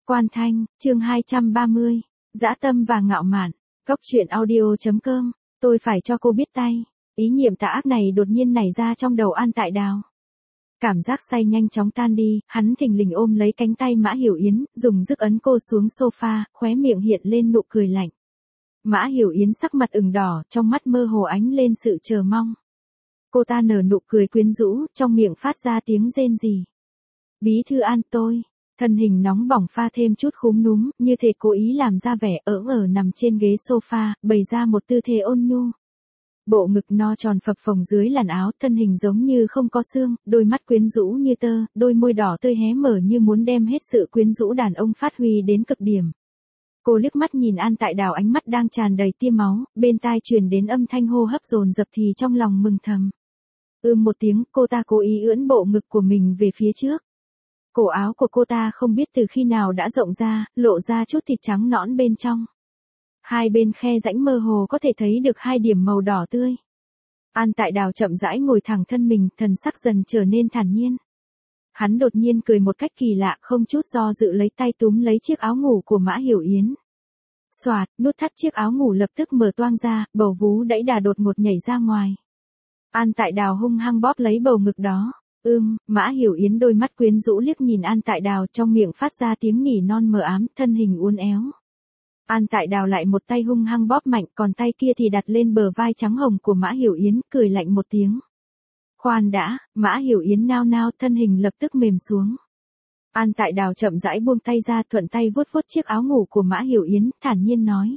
Quan Thanh, chương 230, dã tâm và ngạo mạn. Cốc truyện audio.com, tôi phải cho cô biết tay. Ý niệm tà ác này đột nhiên nảy ra trong đầu An Tại Đào. Cảm giác say nhanh chóng tan đi, hắn thình lình ôm lấy cánh tay Mã Hiểu Yến, dùng sức ấn cô xuống sofa, khóe miệng hiện lên nụ cười lạnh. Mã Hiểu Yến sắc mặt ửng đỏ, trong mắt mơ hồ ánh lên sự chờ mong. Cô ta nở nụ cười quyến rũ, trong miệng phát ra tiếng rên rỉ. Bí thư An, tôi. Thân hình nóng bỏng pha thêm chút khúm núm, như thể cố ý làm ra vẻ nằm trên ghế sofa, bày ra một tư thế ôn nhu. Bộ ngực no tròn phập phồng dưới làn áo, thân hình giống như không có xương, đôi mắt quyến rũ như tơ, đôi môi đỏ tươi hé mở như muốn đem hết sự quyến rũ đàn ông phát huy đến cực điểm. Cô liếc mắt nhìn An Tại Đào, ánh mắt đang tràn đầy tia máu, bên tai truyền đến âm thanh hô hấp dồn dập thì trong lòng mừng thầm. Một tiếng, cô ta cố ý ưỡn bộ ngực của mình về phía trước. Cổ áo của cô ta không biết từ khi nào đã rộng ra, lộ ra chút thịt trắng nõn bên trong. Hai bên khe rãnh mơ hồ có thể thấy được hai điểm màu đỏ tươi. An Tại Đào chậm rãi ngồi thẳng thân mình, thần sắc dần trở nên thản nhiên. Hắn đột nhiên cười một cách kỳ lạ, không chút do dự lấy tay túm lấy chiếc áo ngủ của Mã Hiểu Yến. Xoạt, nút thắt chiếc áo ngủ lập tức mở toang ra, bầu vú đẫy đà đột ngột nhảy ra ngoài. An Tại Đào hung hăng bóp lấy bầu ngực đó. Mã Hiểu Yến đôi mắt quyến rũ liếc nhìn An Tại Đào, trong miệng phát ra tiếng nỉ non mờ ám, thân hình uốn éo. An Tại Đào lại một tay hung hăng bóp mạnh, còn tay kia thì đặt lên bờ vai trắng hồng của Mã Hiểu Yến, cười lạnh một tiếng. Khoan đã, Mã Hiểu Yến nao nao, thân hình lập tức mềm xuống. An Tại Đào chậm rãi buông tay ra, thuận tay vuốt vuốt chiếc áo ngủ của Mã Hiểu Yến, thản nhiên nói.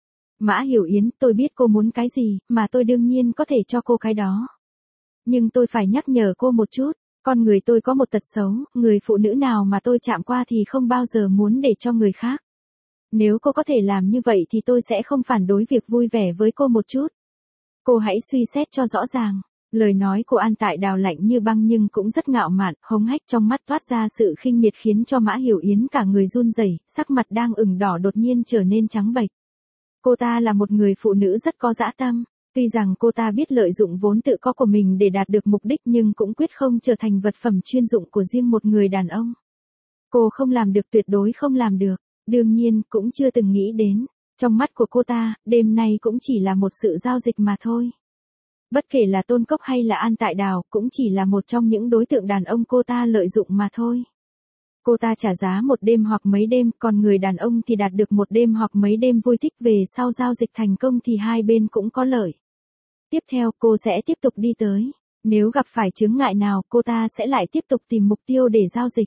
Mã Hiểu Yến, tôi biết cô muốn cái gì, mà tôi đương nhiên có thể cho cô cái đó. Nhưng tôi phải nhắc nhở cô một chút, con người tôi có một tật xấu, người phụ nữ nào mà tôi chạm qua thì không bao giờ muốn để cho người khác. Nếu cô có thể làm như vậy thì tôi sẽ không phản đối việc vui vẻ với cô một chút. Cô hãy suy xét cho rõ ràng. Lời nói của An Tại Đào lạnh như băng nhưng cũng rất ngạo mạn, hống hách, trong mắt toát ra sự khinh miệt khiến cho Mã Hiểu Yến cả người run rẩy, sắc mặt đang ửng đỏ đột nhiên trở nên trắng bệch. Cô ta là một người phụ nữ rất có dã tâm. Tuy rằng cô ta biết lợi dụng vốn tự có của mình để đạt được mục đích nhưng cũng quyết không trở thành vật phẩm chuyên dụng của riêng một người đàn ông. Cô không làm được, tuyệt đối không làm được. Đương nhiên, cũng chưa từng nghĩ đến. Trong mắt của cô ta, đêm nay cũng chỉ là một sự giao dịch mà thôi. Bất kể là Tôn Cốc hay là An Tại Đào, cũng chỉ là một trong những đối tượng đàn ông cô ta lợi dụng mà thôi. Cô ta trả giá một đêm hoặc mấy đêm, còn người đàn ông thì đạt được một đêm hoặc mấy đêm vui thích, về sau giao dịch thành công thì hai bên cũng có lợi. Tiếp theo, cô sẽ tiếp tục đi tới. Nếu gặp phải chướng ngại nào, cô ta sẽ lại tiếp tục tìm mục tiêu để giao dịch.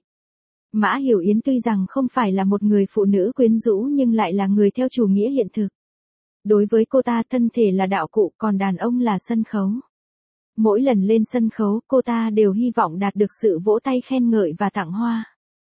Mã Hiểu Yến tuy rằng không phải là một người phụ nữ quyến rũ nhưng lại là người theo chủ nghĩa hiện thực. Đối với cô ta, thân thể là đạo cụ, còn đàn ông là sân khấu. Mỗi lần lên sân khấu, cô ta đều hy vọng đạt được sự vỗ tay khen ngợi và tặng hoa.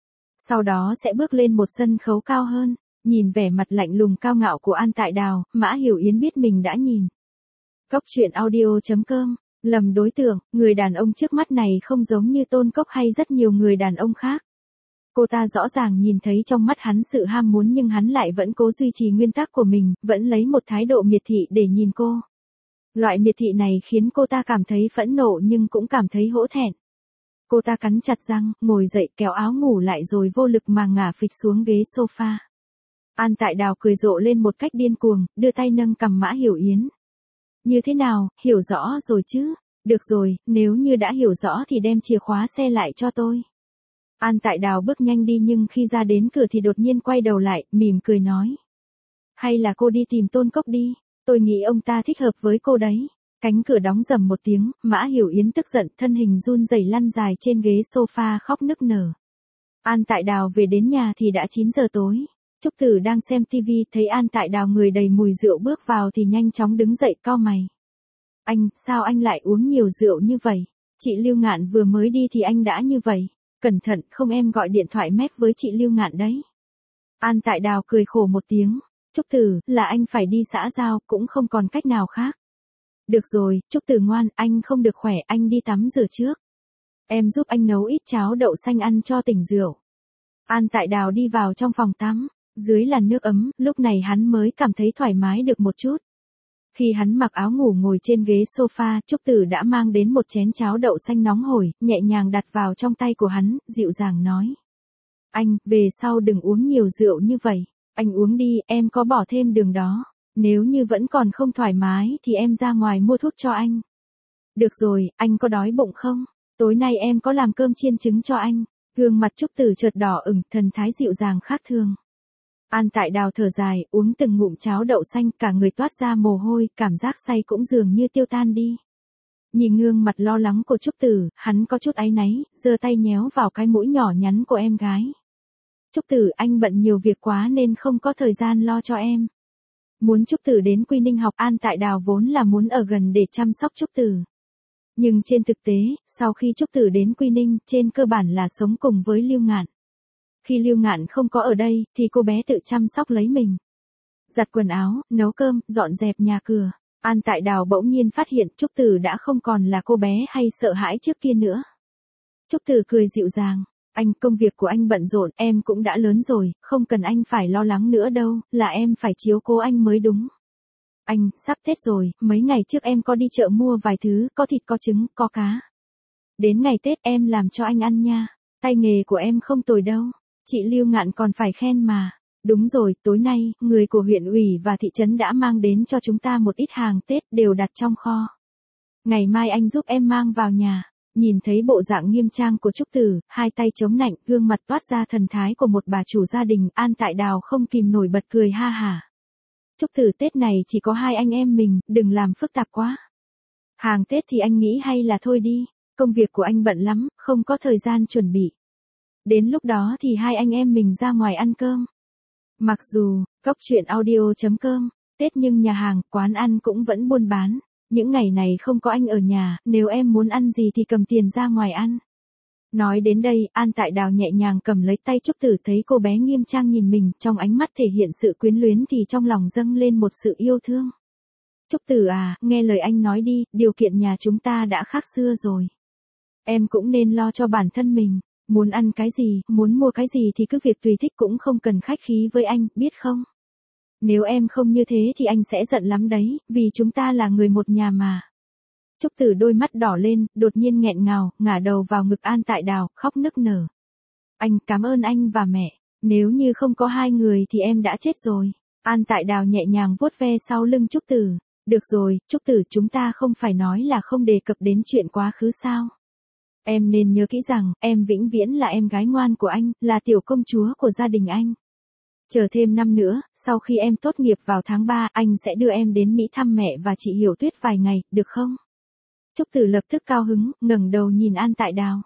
Sau đó sẽ bước lên một sân khấu cao hơn. Nhìn vẻ mặt lạnh lùng cao ngạo của An Tại Đào, Mã Hiểu Yến biết mình đã nhìn. Cốc truyện audio.com, lầm đối tượng, người đàn ông trước mắt này không giống như Tôn Cốc hay rất nhiều người đàn ông khác. Cô ta rõ ràng nhìn thấy trong mắt hắn sự ham muốn nhưng hắn lại vẫn cố duy trì nguyên tắc của mình, vẫn lấy một thái độ miệt thị để nhìn cô. Loại miệt thị này khiến cô ta cảm thấy phẫn nộ nhưng cũng cảm thấy hổ thẹn. Cô ta cắn chặt răng, ngồi dậy kéo áo ngủ lại rồi vô lực mà ngả phịch xuống ghế sofa. An Tại Đào cười rộ lên một cách điên cuồng, đưa tay nâng cằm Mã Hiểu Yến. Như thế nào, hiểu rõ rồi chứ? Được rồi, nếu như đã hiểu rõ thì đem chìa khóa xe lại cho tôi. An Tại Đào bước nhanh đi nhưng khi ra đến cửa thì đột nhiên quay đầu lại, mỉm cười nói. Hay là cô đi tìm Tôn Cốc đi, tôi nghĩ ông ta thích hợp với cô đấy. Cánh cửa đóng rầm một tiếng, Mã Hiểu Yến tức giận, thân hình run rẩy lăn dài trên ghế sofa khóc nức nở. An Tại Đào về đến nhà thì đã 9 giờ tối. Trúc Tử đang xem TV, thấy An Tại Đào người đầy mùi rượu bước vào thì nhanh chóng đứng dậy cau mày. Anh, sao anh lại uống nhiều rượu như vậy? Chị Lưu Ngạn vừa mới đi thì anh đã như vậy. Cẩn thận, không em gọi điện thoại mép với chị Lưu Ngạn đấy. An Tại Đào cười khổ một tiếng. Trúc Tử, là anh phải đi xã giao, cũng không còn cách nào khác. Được rồi, Trúc Tử ngoan, anh không được khỏe, anh đi tắm rửa trước. Em giúp anh nấu ít cháo đậu xanh ăn cho tỉnh rượu. An Tại Đào đi vào trong phòng tắm. Dưới làn nước ấm, lúc này hắn mới cảm thấy thoải mái được một chút. Khi hắn mặc áo ngủ ngồi trên ghế sofa, Trúc Tử đã mang đến một chén cháo đậu xanh nóng hổi, nhẹ nhàng đặt vào trong tay của hắn, dịu dàng nói. Anh, về sau đừng uống nhiều rượu như vậy. Anh uống đi, em có bỏ thêm đường đó. Nếu như vẫn còn không thoải mái thì em ra ngoài mua thuốc cho anh. Được rồi, anh có đói bụng không? Tối nay em có làm cơm chiên trứng cho anh. Gương mặt Trúc Tử chợt đỏ ửng, thần thái dịu dàng khác thường. An Tại Đào thở dài, uống từng ngụm cháo đậu xanh, cả người toát ra mồ hôi, cảm giác say cũng dường như tiêu tan đi. Nhìn gương mặt lo lắng của Trúc Tử, hắn có chút áy náy, giơ tay nhéo vào cái mũi nhỏ nhắn của em gái. Trúc Tử, anh bận nhiều việc quá nên không có thời gian lo cho em. Muốn Trúc Tử đến Quy Ninh học, An Tại Đào vốn là muốn ở gần để chăm sóc Trúc Tử. Nhưng trên thực tế, sau khi Trúc Tử đến Quy Ninh, trên cơ bản là sống cùng với Lưu Ngạn. Khi Lưu Ngạn không có ở đây, thì cô bé tự chăm sóc lấy mình. Giặt quần áo, nấu cơm, dọn dẹp nhà cửa. An Tại Đào bỗng nhiên phát hiện Trúc Tử đã không còn là cô bé hay sợ hãi trước kia nữa. Trúc Tử cười dịu dàng. Anh, công việc của anh bận rộn, em cũng đã lớn rồi, không cần anh phải lo lắng nữa đâu, là em phải chiếu cố anh mới đúng. Anh, sắp Tết rồi, mấy ngày trước em có đi chợ mua vài thứ, có thịt có trứng, có cá. Đến ngày Tết em làm cho anh ăn nha. Tay nghề của em không tồi đâu. Chị Lưu Ngạn còn phải khen mà. Đúng rồi, tối nay, người của huyện ủy và thị trấn đã mang đến cho chúng ta một ít hàng Tết đều đặt trong kho. Ngày mai anh giúp em mang vào nhà. Nhìn thấy bộ dạng nghiêm trang của Trúc Tử, hai tay chống nạnh, gương mặt toát ra thần thái của một bà chủ gia đình, An Tại Đào không kìm nổi bật cười ha hả. Trúc Tử, Tết này chỉ có hai anh em mình, đừng làm phức tạp quá. Hàng Tết thì anh nghĩ hay là thôi đi, công việc của anh bận lắm, không có thời gian chuẩn bị. Đến lúc đó thì hai anh em mình ra ngoài ăn cơm. Mặc dù, coctruyện.audio.com, Tết nhưng nhà hàng, quán ăn cũng vẫn buôn bán. Những ngày này không có anh ở nhà, nếu em muốn ăn gì thì cầm tiền ra ngoài ăn. Nói đến đây, An Tại Đào nhẹ nhàng cầm lấy tay Trúc Tử, thấy cô bé nghiêm trang nhìn mình, trong ánh mắt thể hiện sự quyến luyến thì trong lòng dâng lên một sự yêu thương. Trúc Tử à, nghe lời anh nói đi, điều kiện nhà chúng ta đã khác xưa rồi. Em cũng nên lo cho bản thân mình, muốn ăn cái gì, muốn mua cái gì thì cứ việc tùy thích, cũng không cần khách khí với anh, biết không? Nếu em không như thế thì anh sẽ giận lắm đấy, vì chúng ta là người một nhà mà. Trúc Tử đôi mắt đỏ lên, đột nhiên nghẹn ngào, ngả đầu vào ngực An Tại Đào, khóc nức nở. Anh, cảm ơn anh và mẹ, nếu như không có hai người thì em đã chết rồi. An Tại Đào nhẹ nhàng vuốt ve sau lưng Trúc Tử. Được rồi, Trúc Tử, chúng ta không phải nói là không đề cập đến chuyện quá khứ sao? Em nên nhớ kỹ rằng, em vĩnh viễn là em gái ngoan của anh, là tiểu công chúa của gia đình anh. Chờ thêm năm nữa, sau khi em tốt nghiệp vào tháng 3, anh sẽ đưa em đến Mỹ thăm mẹ và chị Hiểu Tuyết vài ngày, được không? Trúc Tử lập tức cao hứng, ngẩng đầu nhìn An Tại Đào.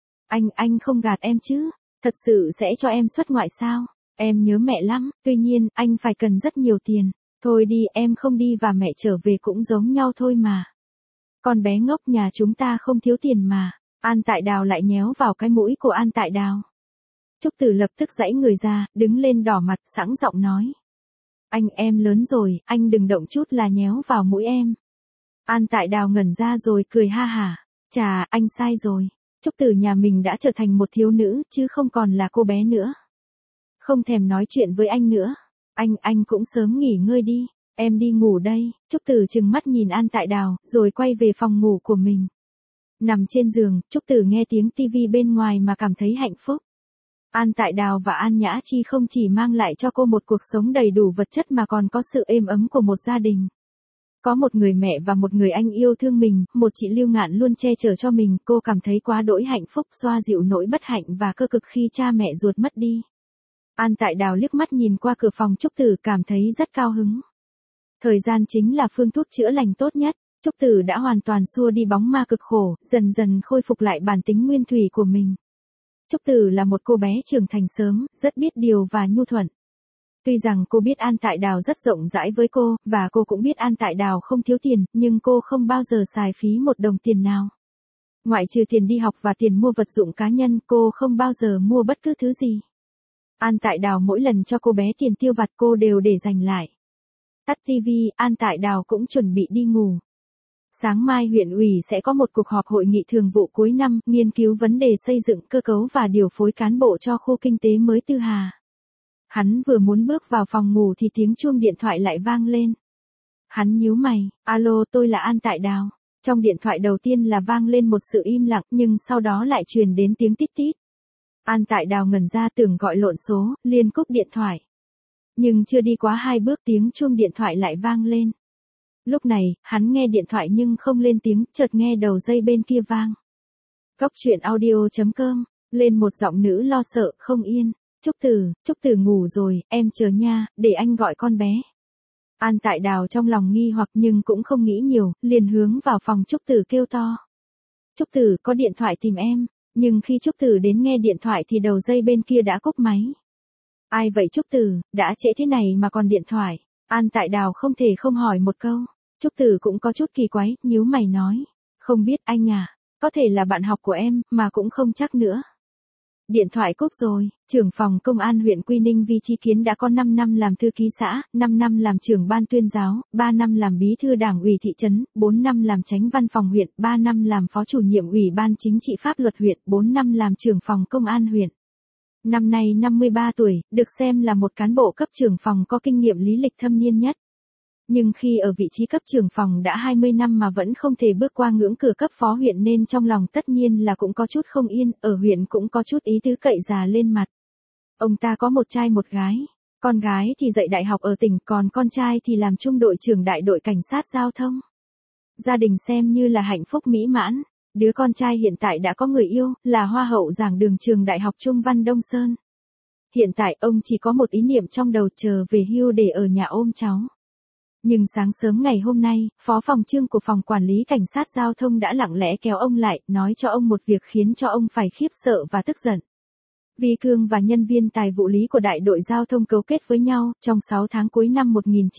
Anh không gạt em chứ? Thật sự sẽ cho em xuất ngoại sao? Em nhớ mẹ lắm, tuy nhiên, anh phải cần rất nhiều tiền. Thôi đi, em không đi và mẹ trở về cũng giống nhau thôi mà. Con bé ngốc, nhà chúng ta không thiếu tiền mà. An Tại Đào lại nhéo vào cái mũi của An Tại Đào. Trúc Tử lập tức giãy người ra, đứng lên đỏ mặt, sẵn giọng nói. Anh, em lớn rồi, anh đừng động chút là nhéo vào mũi em. An Tại Đào ngẩn ra rồi cười ha hả. Chà, anh sai rồi. Trúc Tử nhà mình đã trở thành một thiếu nữ, chứ không còn là cô bé nữa. Không thèm nói chuyện với anh nữa. Anh cũng sớm nghỉ ngơi đi. Em đi ngủ đây. Trúc Tử trừng mắt nhìn An Tại Đào, rồi quay về phòng ngủ của mình. Nằm trên giường, Trúc Tử nghe tiếng tivi bên ngoài mà cảm thấy hạnh phúc. An Tại Đào và An Nhã Chi không chỉ mang lại cho cô một cuộc sống đầy đủ vật chất mà còn có sự êm ấm của một gia đình. Có một người mẹ và một người anh yêu thương mình, một chị Lưu Ngạn luôn che chở cho mình, cô cảm thấy quá đỗi hạnh phúc, xoa dịu nỗi bất hạnh và cơ cực khi cha mẹ ruột mất đi. An Tại Đào liếc mắt nhìn qua cửa phòng Trúc Tử, cảm thấy rất cao hứng. Thời gian chính là phương thuốc chữa lành tốt nhất. Trúc Tử đã hoàn toàn xua đi bóng ma cực khổ, dần dần khôi phục lại bản tính nguyên thủy của mình. Trúc Tử là một cô bé trưởng thành sớm, rất biết điều và nhu thuận. Tuy rằng cô biết An Tại Đào rất rộng rãi với cô, và cô cũng biết An Tại Đào không thiếu tiền, nhưng cô không bao giờ xài phí một đồng tiền nào. Ngoại trừ tiền đi học và tiền mua vật dụng cá nhân, cô không bao giờ mua bất cứ thứ gì. An Tại Đào mỗi lần cho cô bé tiền tiêu vặt cô đều để dành lại. Tắt tivi, An Tại Đào cũng chuẩn bị đi ngủ. Sáng mai huyện ủy sẽ có một cuộc họp hội nghị thường vụ cuối năm, nghiên cứu vấn đề xây dựng cơ cấu và điều phối cán bộ cho khu kinh tế mới Tư Hà. Hắn vừa muốn bước vào phòng ngủ thì tiếng chuông điện thoại lại vang lên. Hắn nhíu mày, alo, tôi là An Tại Đào. Trong điện thoại đầu tiên là vang lên một sự im lặng, nhưng sau đó lại truyền đến tiếng tít tít. An Tại Đào ngẩn ra tưởng gọi lộn số, liền cúp điện thoại. Nhưng chưa đi quá 2 bước tiếng chuông điện thoại lại vang lên. Lúc này, hắn nghe điện thoại nhưng không lên tiếng, chợt nghe đầu dây bên kia vang. Cốc truyện audio.com, lên một giọng nữ lo sợ, không yên. Trúc Tử ngủ rồi, em chờ nha, để anh gọi con bé. An Tại Đào trong lòng nghi hoặc nhưng cũng không nghĩ nhiều, liền hướng vào phòng Trúc Tử kêu to. Trúc Tử có điện thoại tìm em, nhưng khi Trúc Tử đến nghe điện thoại thì đầu dây bên kia đã cúp máy. Ai vậy Trúc Tử, đã trễ thế này mà còn điện thoại. An Tại Đào không thể không hỏi một câu. Trúc Tử cũng có chút kỳ quái, nhíu mày nói. Không biết anh à, có thể là bạn học của em, mà cũng không chắc nữa. Điện thoại cúp rồi, trưởng phòng công an huyện Quy Ninh Vi Chí Kiến đã có 5 năm làm thư ký xã, 5 năm làm trưởng ban tuyên giáo, 3 năm làm bí thư đảng ủy thị trấn, 4 năm làm chánh văn phòng huyện, 3 năm làm phó chủ nhiệm ủy ban chính trị pháp luật huyện, 4 năm làm trưởng phòng công an huyện. Năm nay 53 tuổi, được xem là một cán bộ cấp trưởng phòng có kinh nghiệm lý lịch thâm niên nhất. Nhưng khi ở vị trí cấp trưởng phòng đã 20 năm mà vẫn không thể bước qua ngưỡng cửa cấp phó huyện nên trong lòng tất nhiên là cũng có chút không yên, ở huyện cũng có chút ý tứ cậy già lên mặt. Ông ta có một trai một gái, con gái thì dạy đại học ở tỉnh, còn con trai thì làm trung đội trưởng đại đội cảnh sát giao thông. Gia đình xem như là hạnh phúc mỹ mãn, đứa con trai hiện tại đã có người yêu, là hoa hậu giảng đường trường đại học Trung Văn Đông Sơn. Hiện tại ông chỉ có một ý niệm trong đầu chờ về hưu để ở nhà ôm cháu. Nhưng sáng sớm ngày hôm nay, phó phòng trưởng của phòng quản lý cảnh sát giao thông đã lặng lẽ kéo ông lại, nói cho ông một việc khiến cho ông phải khiếp sợ và tức giận. Vi Cương và nhân viên tài vụ lý của đại đội giao thông cấu kết với nhau, trong 6 tháng cuối năm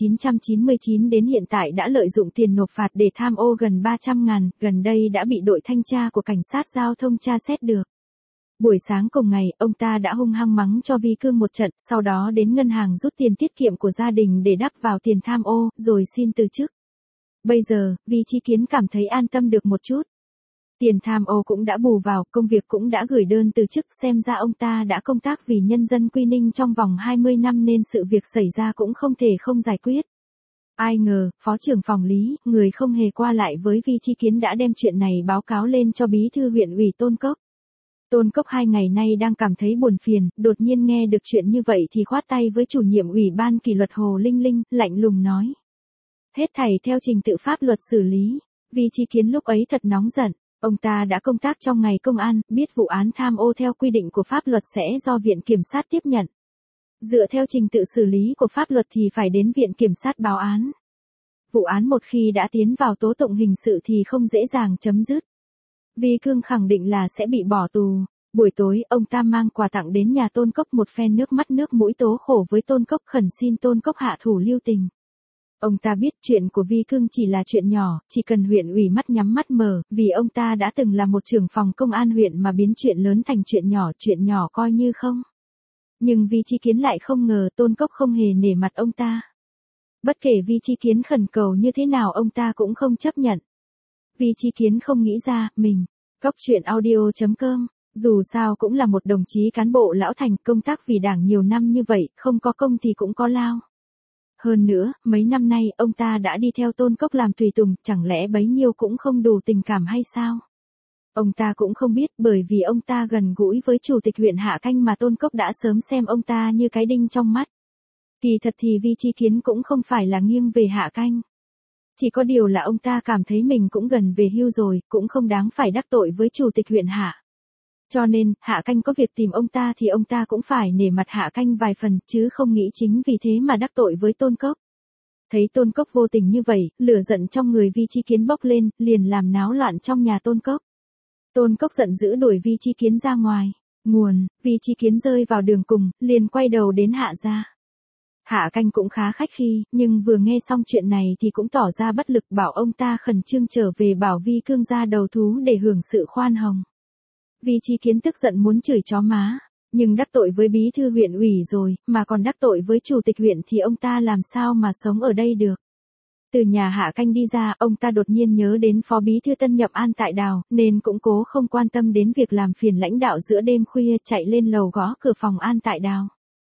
1999 đến hiện tại đã lợi dụng tiền nộp phạt để tham ô gần 300.000, gần đây đã bị đội thanh tra của cảnh sát giao thông tra xét được. Buổi sáng cùng ngày, ông ta đã hung hăng mắng cho Vi Cương một trận, sau đó đến ngân hàng rút tiền tiết kiệm của gia đình để đắp vào tiền tham ô, rồi xin từ chức. Bây giờ, Vi Chí Kiến cảm thấy an tâm được một chút. Tiền tham ô cũng đã bù vào, công việc cũng đã gửi đơn từ chức, xem ra ông ta đã công tác vì nhân dân Quy Ninh trong vòng 20 năm nên sự việc xảy ra cũng không thể không giải quyết. Ai ngờ, phó trưởng phòng lý, người không hề qua lại với Vi Chí Kiến đã đem chuyện này báo cáo lên cho bí thư huyện ủy Tôn Cốc. Tôn Cốc 2 ngày nay đang cảm thấy buồn phiền, đột nhiên nghe được chuyện như vậy thì khoát tay với chủ nhiệm ủy ban kỷ luật Hồ Linh Linh, lạnh lùng nói. Hết thảy theo trình tự pháp luật xử lý. Vi Chí Kiến lúc ấy thật nóng giận, ông ta đã công tác trong ngày công an, biết vụ án tham ô theo quy định của pháp luật sẽ do viện kiểm sát tiếp nhận. Dựa theo trình tự xử lý của pháp luật thì phải đến viện kiểm sát báo án. Vụ án một khi đã tiến vào tố tụng hình sự thì không dễ dàng chấm dứt. Vi Cương khẳng định là sẽ bị bỏ tù. Buổi tối, ông ta mang quà tặng đến nhà Tôn Cốc, một phen nước mắt nước mũi tố khổ với Tôn Cốc, khẩn xin Tôn Cốc hạ thủ lưu tình. Ông ta biết chuyện của Vi Cương chỉ là chuyện nhỏ, chỉ cần huyện ủy mắt nhắm mắt mở, vì ông ta đã từng là một trưởng phòng công an huyện mà biến chuyện lớn thành chuyện nhỏ coi như không. Nhưng Vi Chí Kiến lại không ngờ Tôn Cốc không hề nể mặt ông ta. Bất kể Vi Chí Kiến khẩn cầu như thế nào ông ta cũng không chấp nhận. Vi Chí Kiến không nghĩ ra, mình, Cốc truyện audio.com, dù sao cũng là một đồng chí cán bộ lão thành, công tác vì đảng nhiều năm như vậy, không có công thì cũng có lao. Hơn nữa, mấy năm nay, ông ta đã đi theo Tôn Cốc làm tùy tùng, chẳng lẽ bấy nhiêu cũng không đủ tình cảm hay sao? Ông ta cũng không biết, bởi vì ông ta gần gũi với chủ tịch huyện Hạ Canh mà Tôn Cốc đã sớm xem ông ta như cái đinh trong mắt. Kỳ thật thì Vi Chí Kiến cũng không phải là nghiêng về Hạ Canh. Chỉ có điều là ông ta cảm thấy mình cũng gần về hưu rồi, cũng không đáng phải đắc tội với chủ tịch huyện Hạ. Cho nên, Hạ Canh có việc tìm ông ta thì ông ta cũng phải nể mặt Hạ Canh vài phần, chứ không nghĩ chính vì thế mà đắc tội với Tôn Cốc. Thấy Tôn Cốc vô tình như vậy, lửa giận trong người Vi Chí Kiến bốc lên, liền làm náo loạn trong nhà Tôn Cốc. Tôn Cốc giận dữ đuổi Vi Chí Kiến ra ngoài. Vi Chí Kiến rơi vào đường cùng, liền quay đầu đến Hạ gia. Hạ Canh cũng khá khách khi, nhưng vừa nghe xong chuyện này thì cũng tỏ ra bất lực, bảo ông ta khẩn trương trở về bảo Vi Cương ra đầu thú để hưởng sự khoan hồng. Vi Chí Kiến tức giận muốn chửi chó má, nhưng đắc tội với bí thư huyện ủy rồi, mà còn đắc tội với chủ tịch huyện thì ông ta làm sao mà sống ở đây được. Từ nhà Hạ Canh đi ra, ông ta đột nhiên nhớ đến phó bí thư tân nhậm An Tại Đào, nên cũng cố không quan tâm đến việc làm phiền lãnh đạo giữa đêm khuya, chạy lên lầu gõ cửa phòng An Tại Đào.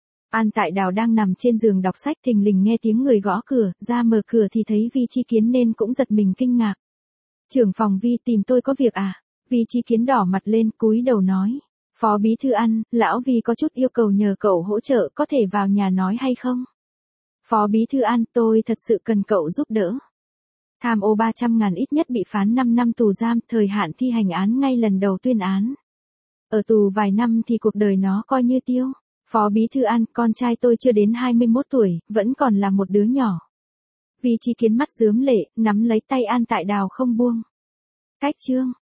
An Tại Đào đang nằm trên giường đọc sách, thình lình nghe tiếng người gõ cửa, ra mở cửa thì thấy Vi Chí Kiến nên cũng giật mình kinh ngạc. Trưởng phòng Vi, tìm tôi có việc à? Vi Chí Kiến đỏ mặt lên, cúi đầu nói. Phó Bí Thư An, lão vì có chút yêu cầu nhờ cậu hỗ trợ, có thể vào nhà nói hay không? Phó Bí Thư An, tôi thật sự cần cậu giúp đỡ. Tham ô 300.000 ít nhất bị phán 5 năm tù giam, thời hạn thi hành án ngay lần đầu tuyên án. Ở tù vài năm thì cuộc đời nó coi như tiêu. Phó Bí Thư An, con trai tôi chưa đến 21 tuổi, vẫn còn là một đứa nhỏ. Vì Chi Kiến mắt rướm lệ, nắm lấy tay An Tại Đào không buông. Cách chương